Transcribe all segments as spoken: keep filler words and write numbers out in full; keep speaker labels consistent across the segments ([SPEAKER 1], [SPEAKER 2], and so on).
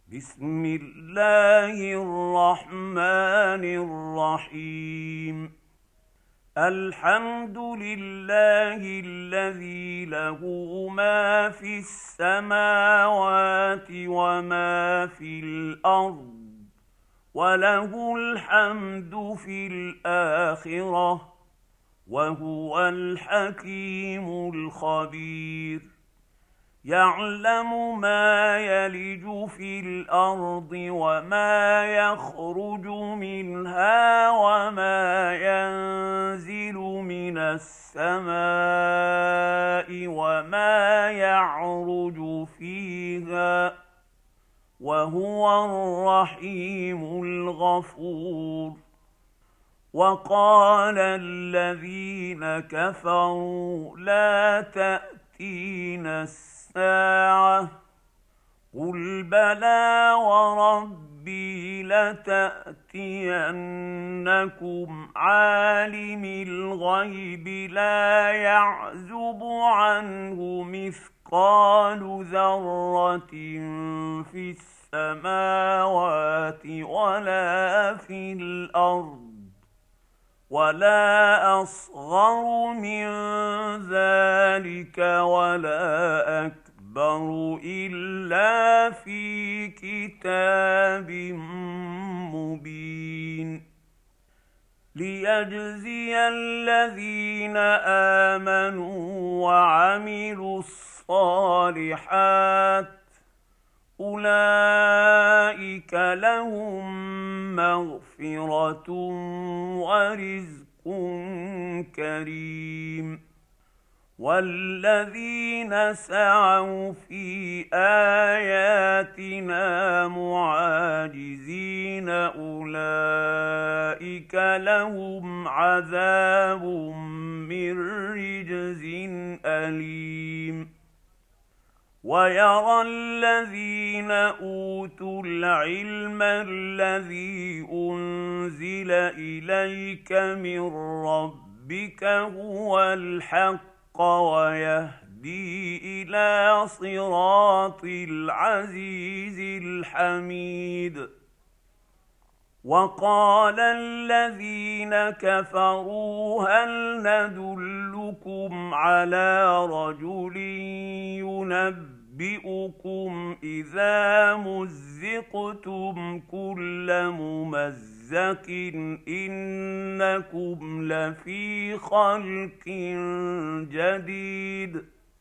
[SPEAKER 1] بسم الله الرحمن الرحيم. الحمد لله الذي له ما في السماوات وما في الأرض، وله الحمد في الآخرة، وهو الحكيم الخبير. يعلم ما يلج في الأرض وما يخرج منها وما ينزل من السماء وما يعرج فيها، وهو الرحيم الغفور. وقال الذين كفروا لا تأتينا الساعة الساعة قل بلى وربي لتأتينكم عالم الغيب لا يعزب عنه مثقال ذرة في السماوات ولا في الأرض، ولا أصغر من ذلك ولا أكبر إلا في كتاب مبين. ليجزي الذين آمنوا وعملوا الصالحات أولئك لهم مغفرة ورزق كريم. والذين سعوا في آياتنا معاجزين أولئك لهم عذاب من رجز أليم. ويرى الذين أوتوا العلم الذي أنزل إليك من ربك هو الحق ويهدي إلى صراط العزيز الحميد. وقال الذين كفروا هل ندلكم على رجل ينبئكم إذا مزقتم كل ممزق إنكم لفي خلق جديد.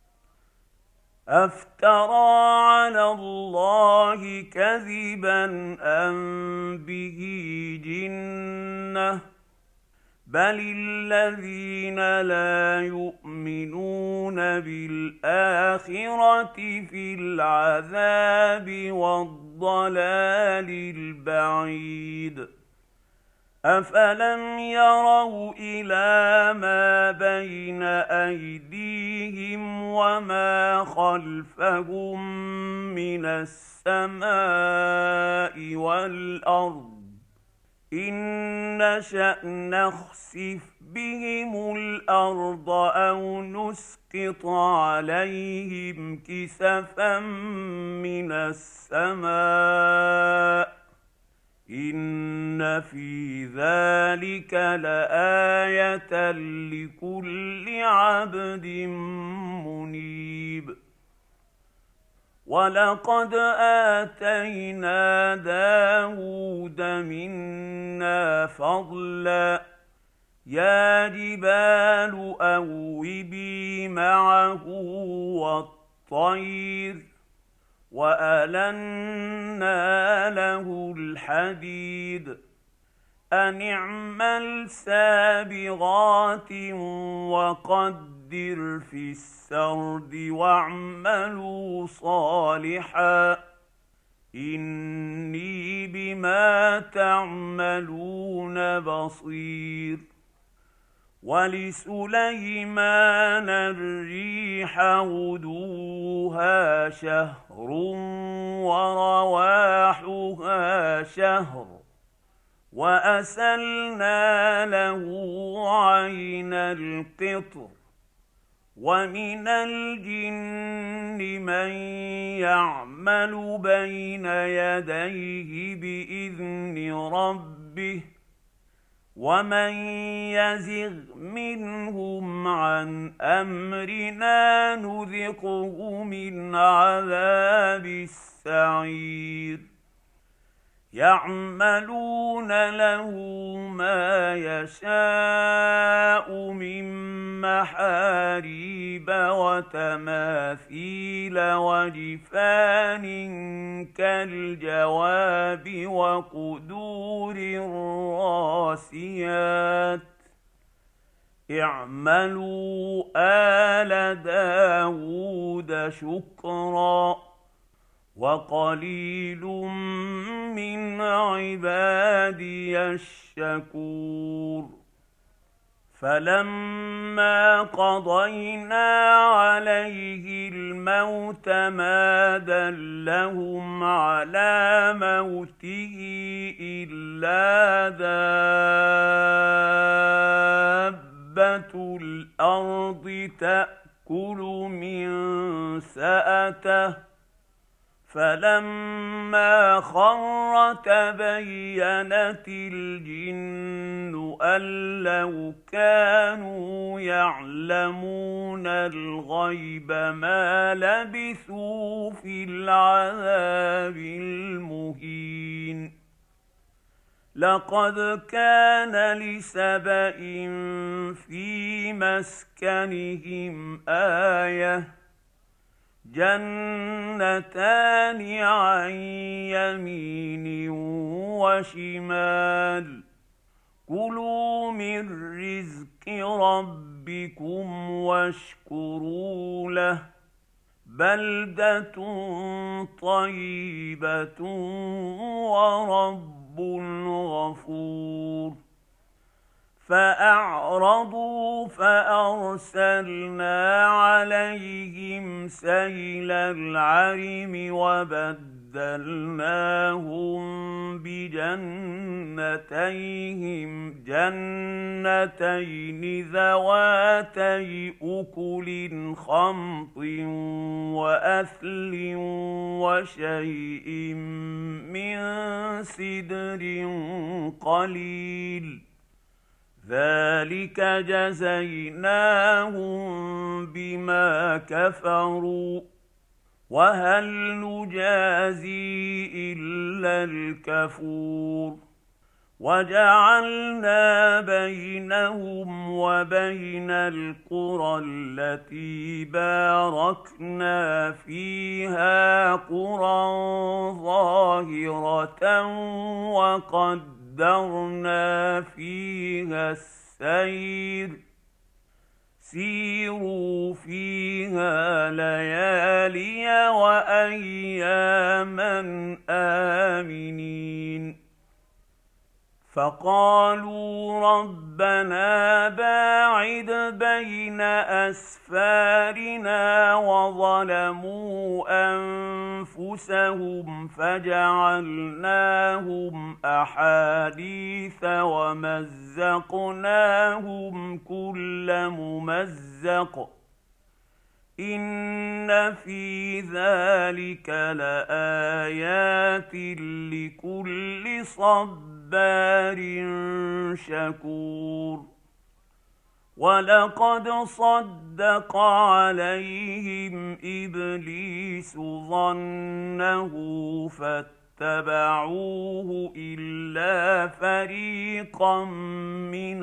[SPEAKER 1] أفترى على الله كذبا أم به جنة بل الذين لا يؤمنون بالآخرة في العذاب والضلال البعيد. أفلم يروا إلى ما بين أيديهم وما خلفهم من السماء والأرض إن نشأ نخسف بهم الأرض أو نسقط عليهم كسفا من السماء إن في ذلك لآية لكل عبد منيب. ولقد آتينا داود منا فضلا يا جبال أوبي معه والطير وألنا له الحديد أن اعمل سابغات وقدر في السرد واعملوا صالحا إني بما تعملون بصير. ولسليمان الريح غدوها شهر ورواحها شهر وأسلنا له عين القطر ومن الجن من يعمل بين يديه بإذن ربه ومن يزغ منهم عن أمرنا نذقه من عذاب السعير يعملون له ما يشاء من محاريب وتماثيل وجفان كالجواب وقدور الراسيات اعملوا آل داود شكرا وقليل من عبادي الشكور فلما قضينا عليه الموت ما دلهم على موته إلا دابة الأرض تأكل من سأته فلما خر تبينت الجن أن لو كانوا يعلمون الغيب ما لبثوا في العذاب المهين لقد كان لسبإ في مسكنهم آية جنتان عن يمين وشمال كلوا من رزق ربكم واشكروا له بلدة طيبة ورب غفور فأعرضوا فأرسلنا عليهم سيل العرم وبدلناهم بجنتيهم جنتين ذواتي أكل خمط وأثل وشيء من سدر قليل ذلك جزيناهم بما كفروا وهل نجازي إلا الكفور وجعلنا بينهم وبين القرى التي باركنا فيها قرى ظاهرة وقد قدرنا فيها السير سيروا فيها ليالي وأياما آمنين فقالوا ربنا باعد بين أسفارنا وظلموا أنفسهم فجعلناهم أحاديث ومزقناهم كل ممزق إن في ذلك لآيات لكل صبار شكور ولقد صدق عليهم إبليس ظنه فاتبعوه إلا فريقا من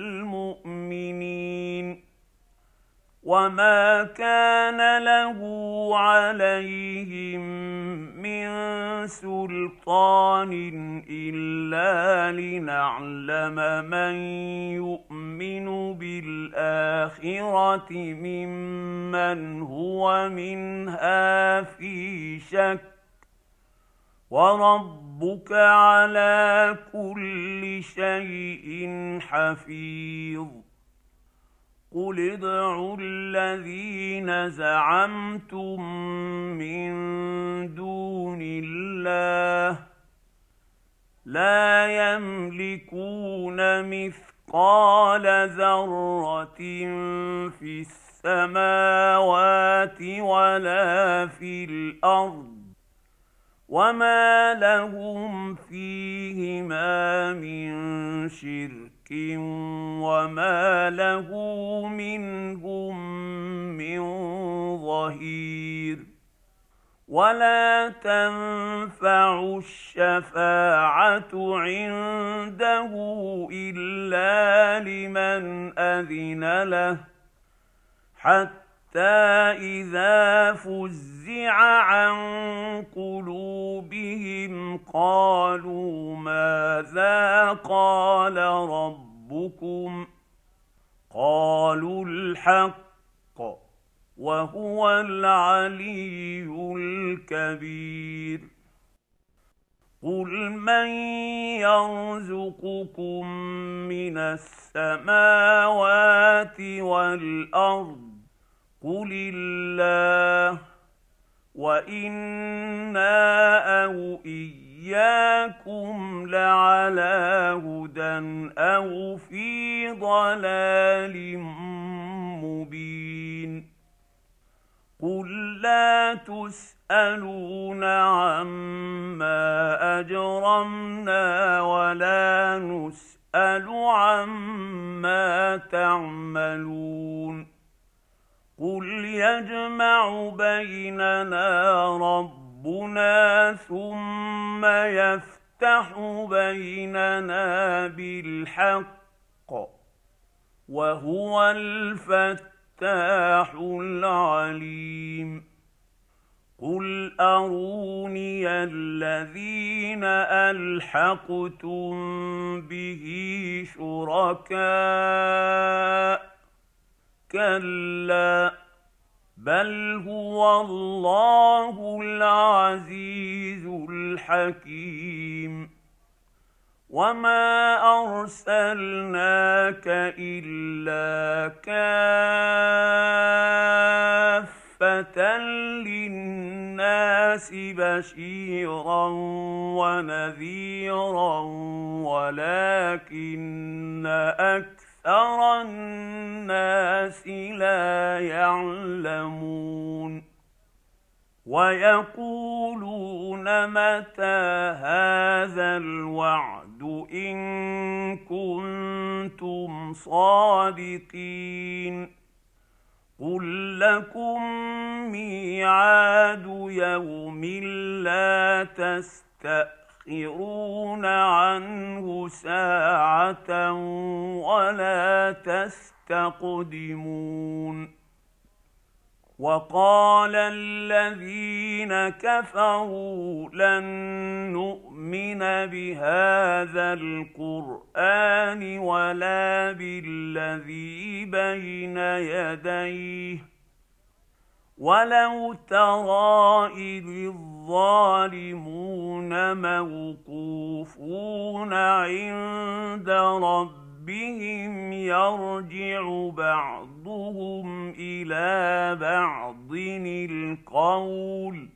[SPEAKER 1] المؤمنين وما كان له عليهم من سلطان إلا لنعلم من يؤمن بالآخرة ممن هو منها في شك وربك على كل شيء حفيظ قل ادعوا الذين زعمتم من دون الله لا يملكون مثقال ذرة في السماوات السماوات ولا في الأرض وما لهم فيهما من شرك وما له منهم من ظهير. ولا تنفع الشفاعة عنده إلا لمن أذن له حتى إذا فزع عن قلوبهم قالوا ماذا قال ربكم قالوا الحق وهو العلي الكبير. قل من يرزقكم من السماوات والأرض قل الله وإنا أو إياكم لعلى هدى أو في ضلال مبين. قل لا تسألون عما أجرمنا ولا نسأل عما تعملون. قل يجمع بيننا ربنا ثم يفتح بيننا بالحق وهو الفتاح العليم. قل أروني الذين ألحقتم به شركاء كلا بل هو الله العزيز الحكيم. وما أرسلناك إلا كافة للناس بشيرا ونذيرا ولكن أكثر الناس لا يعلمون. ويقولون متى هذا الوعد إن كنتم صادقين. قل لكم ميعاد يوم لا تستأخرون عنه ساعة ولا تستقدمون. وقال الذين كفروا لن نؤمن بهذا القرآن ولا بالذي بين يديه ولو ترى إذ الظالمون موقوفون عند ربهم بهم يرجع بعضهم إلى بعض القول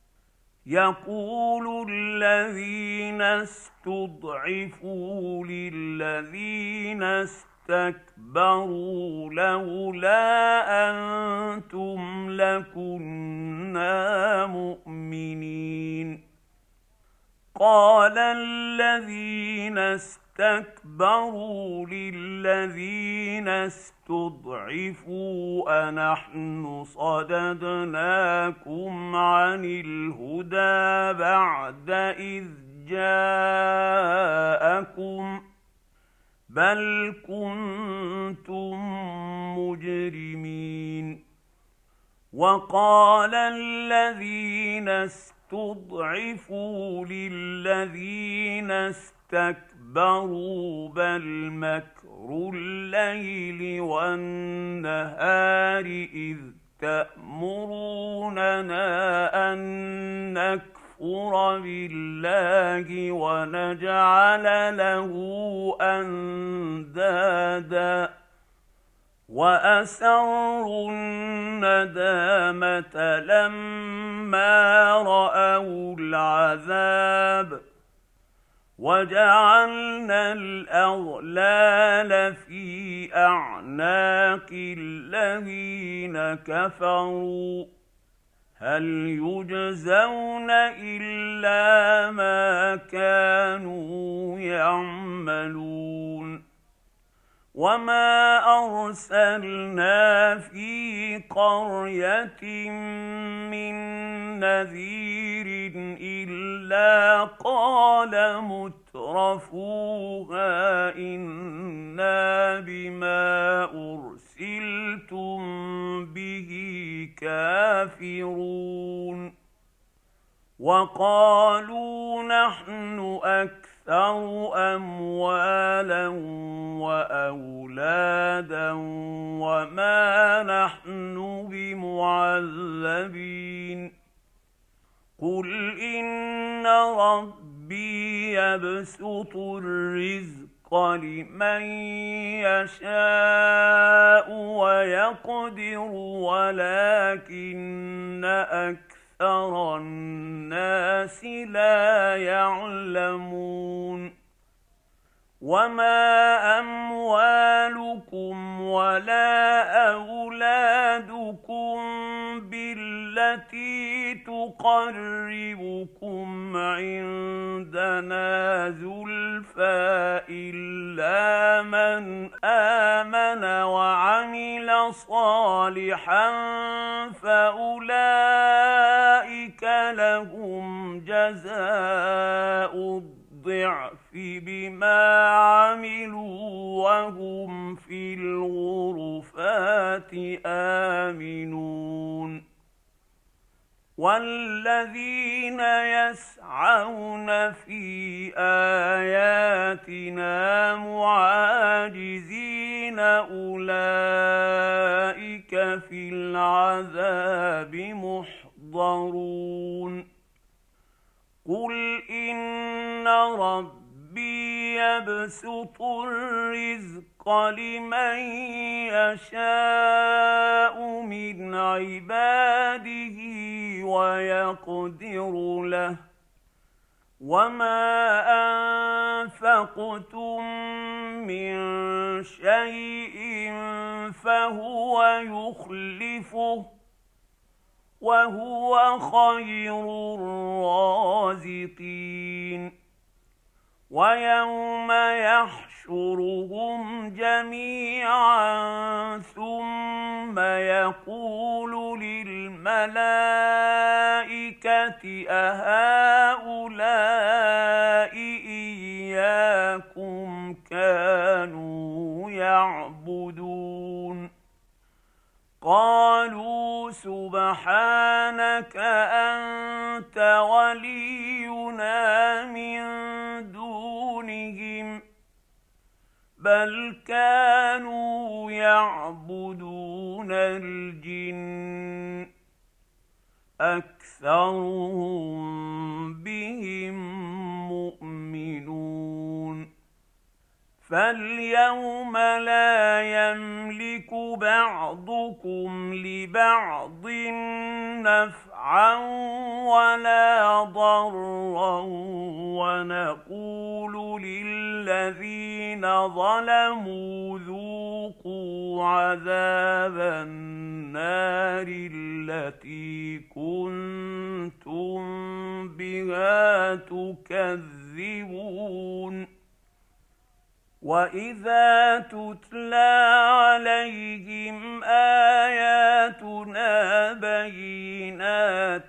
[SPEAKER 1] يقول الذين استضعفوا للذين استكبروا لولا أنتم لكنا مؤمنين. قال الذين استكبروا للذين استضعفوا أنحن صددناكم عن الهدى بعد إذ جاءكم بل كنتم مجرمين. وقال الذين استضعفوا للذين استكبروا بل مكر الليل والنهار إذ تأمروننا أن نكفر بالله ونجعل له أندادا وأسروا الندامة لما رأوا العذاب وجعلنا الأغلال في أعناق الذين كفروا هل يجزون إلا ما كانوا يعملون وما أرسلنا في قرية من نذير إلا قال مترفوها إنا بما أرسلتم به كافرون وقالوا نحن أكثر أموالا وأولادا وما نحن بمعذبين قل إن ربي يبسط الرزق لمن يشاء ويقدر ولكن أكثر أكثر الناس لا يعلمون وما أموالكم ولا أولادكم بالتي تقربكم عندنا زلفى إلا من آمن وعمل صالحا فأولئك لهم جزاء الضعف بما عملوا وهم في الغرفات آمنون والذين يسعون في آياتنا معاجزين أولئك في العذاب محضرون قل إن ربي يبسط الرزق لمن يشاء من عباده ويقدر له وما أنفقتم من شيء فهو يخلفه وهو خير الرازقين ويوم يحشرهم جميعا ثم يقول للملائكة أهؤلاء إياكم كانوا يعبدون قالوا سبحانك أنت ولينا من دونهم بل كانوا يعبدون الجن أكثرهم بهم مؤمنون فاليوم لا يملك بعضكم لبعض نفعا ولا ضرا ونقول للذين ظلموا ذوقوا عذاب النار التي كنتم بها تكذبون وإذا تتلى عليهم آياتنا بينات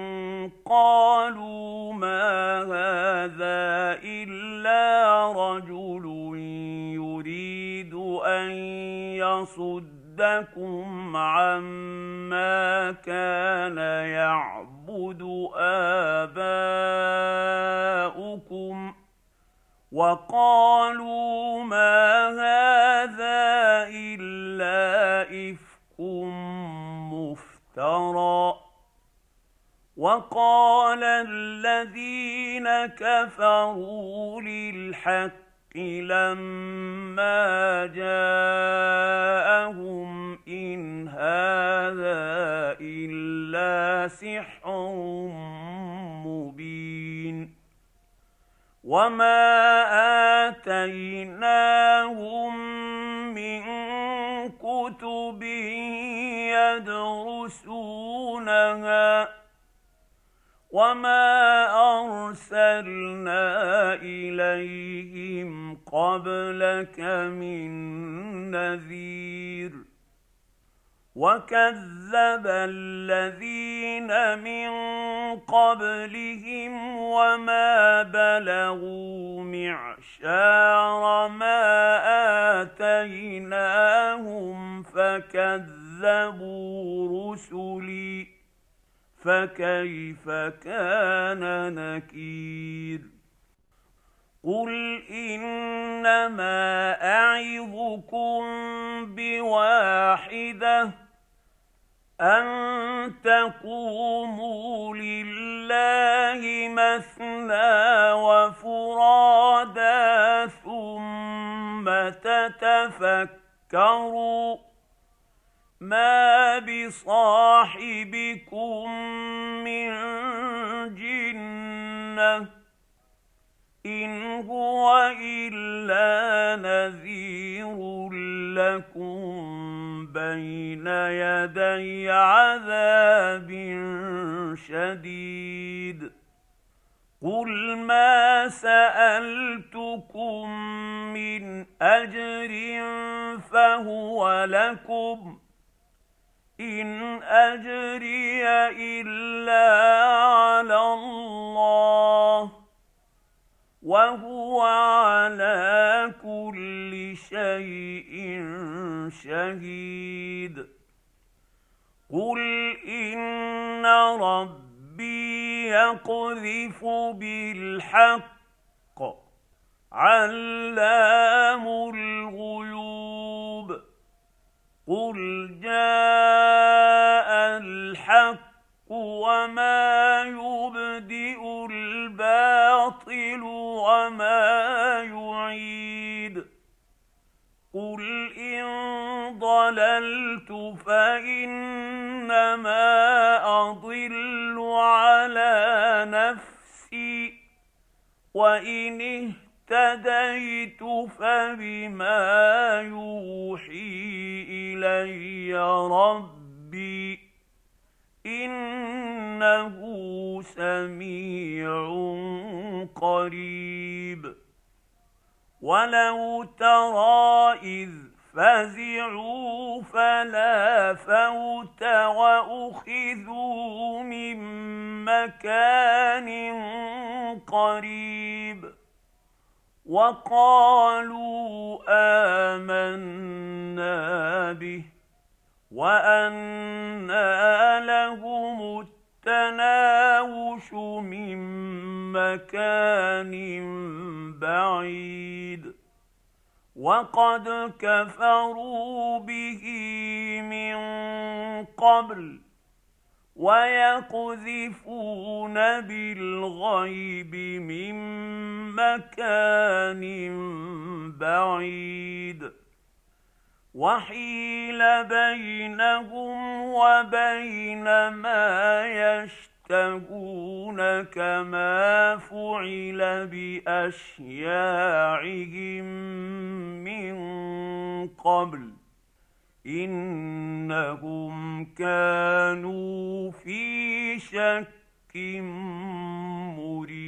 [SPEAKER 1] قالوا ما هذا إلا رجل يريد أن يصدكم عما كان يعبد آباؤكم وقالوا ما هذا إلا إفك مفترى وقال الذين كفروا للحق لما جاءهم إن هذا إلا سحر مبين وما آتيناهم من كتب يدرسونها وما أرسلنا إليهم قبلك من نذير وكذب الذين من قبلهم وما بلغوا معشار ما آتيناهم فكذبوا رسلي فكيف كان نكير قل إنما أعظكم بواحدة أن تقوموا لله مثنى وفرادا ثم تتفكروا ما بصاحبكم من جنة إن هو إلا نذير لكم بين يدي عذاب شديد قل ما سألتكم من أجر فهو لكم إن أجري إلا على الله وهو على كل شيء شهيد قل إن ربي يقذف بالحق علام الغيوب قل جاء الحق وما يبدئ الباطل وما يعيد قل إن ضللت فإنما أضل على نفسي وإن اهتديت فبما يوحي إلي ربي إنه سميع قريب ولو ترى إذ فزعوا فلا فوت وأخذوا من مكان قريب وقالوا آمنا به وأنى لهم التناوش من مكان بعيد وقد كفروا به من قبل ويقذفون بالغيب من مكان بعيد وحيل بينهم وبين ما يشتهون كما فعل بأشياعهم من قبل إنهم كانوا في شك مريب